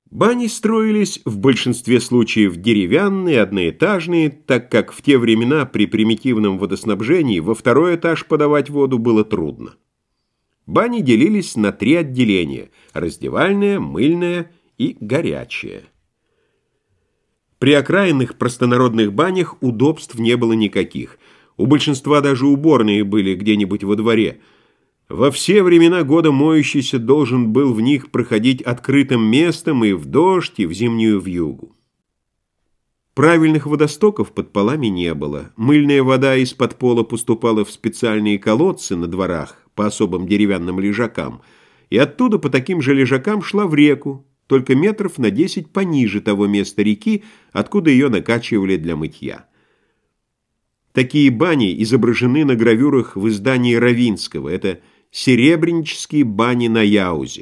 Бани строились в большинстве случаев деревянные, одноэтажные, так как в те времена при примитивном водоснабжении во второй этаж подавать воду было трудно. Бани делились на три отделения – раздевальная, мыльная и горячая. При окраинных простонародных банях удобств не было никаких. У большинства даже уборные были где-нибудь во дворе. Во все времена года моющийся должен был в них проходить открытым местом и в дождь, и в зимнюю вьюгу. Правильных водостоков под полами не было. Мыльная вода из-под пола поступала в специальные колодцы на дворах по особым деревянным лежакам, и оттуда по таким же лежакам шла в реку, только метров на 10 пониже того места реки, откуда ее накачивали для мытья. Такие бани изображены на гравюрах в издании Равинского. Это серебрянические бани на Яузе.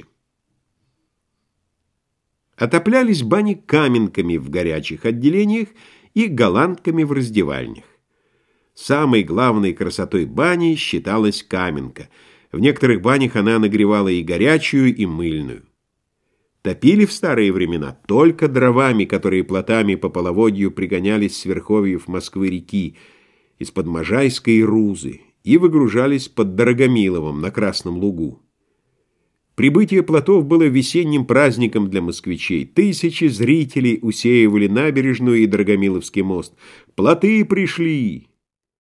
Отоплялись бани каменками в горячих отделениях и голландками в раздевальнях. Самой главной красотой бани считалась каменка. В некоторых банях она нагревала и горячую, и мыльную. Топили в старые времена только дровами, которые плотами по половодью пригонялись с верховьев Москвы-реки, из-под Можайской Рузы, и выгружались под Дорогомиловым на Красном Лугу. Прибытие плотов было весенним праздником для москвичей. Тысячи зрителей усеивали набережную и Дорогомиловский мост. Плоты пришли!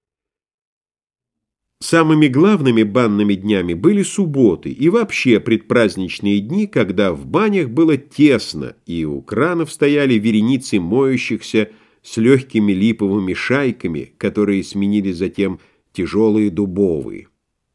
Самыми главными банными днями были субботы и вообще предпраздничные дни, когда в банях было тесно, и у кранов стояли вереницы моющихся с легкими липовыми шайками, которые сменили затем тяжелые дубовые.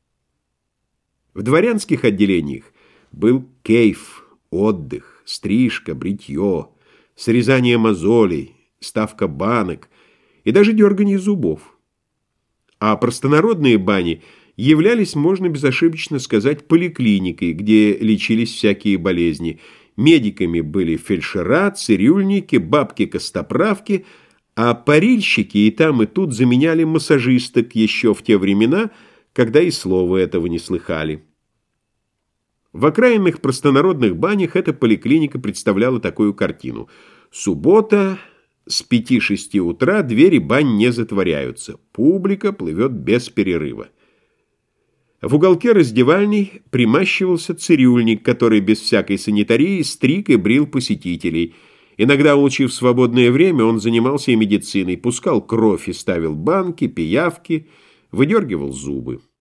В дворянских отделениях был кейф, отдых, стрижка, бритье, срезание мозолей, ставка банок и даже дергание зубов. А простонародные бани являлись, можно безошибочно сказать, поликлиникой, где лечились всякие болезни. Медиками были фельдшера, цирюльники, бабки-костоправки, а парильщики и там, и тут заменяли массажисток еще в те времена, когда и слова этого не слыхали. В окраинных простонародных банях эта поликлиника представляла такую картину. Суббота, с 5-6 утра двери бань не затворяются, публика плывет без перерыва. В уголке раздевальной примащивался цирюльник, который без всякой санитарии стриг и брил посетителей. Иногда, улучив свободное время, он занимался и медициной, пускал кровь и ставил банки, пиявки, выдергивал зубы.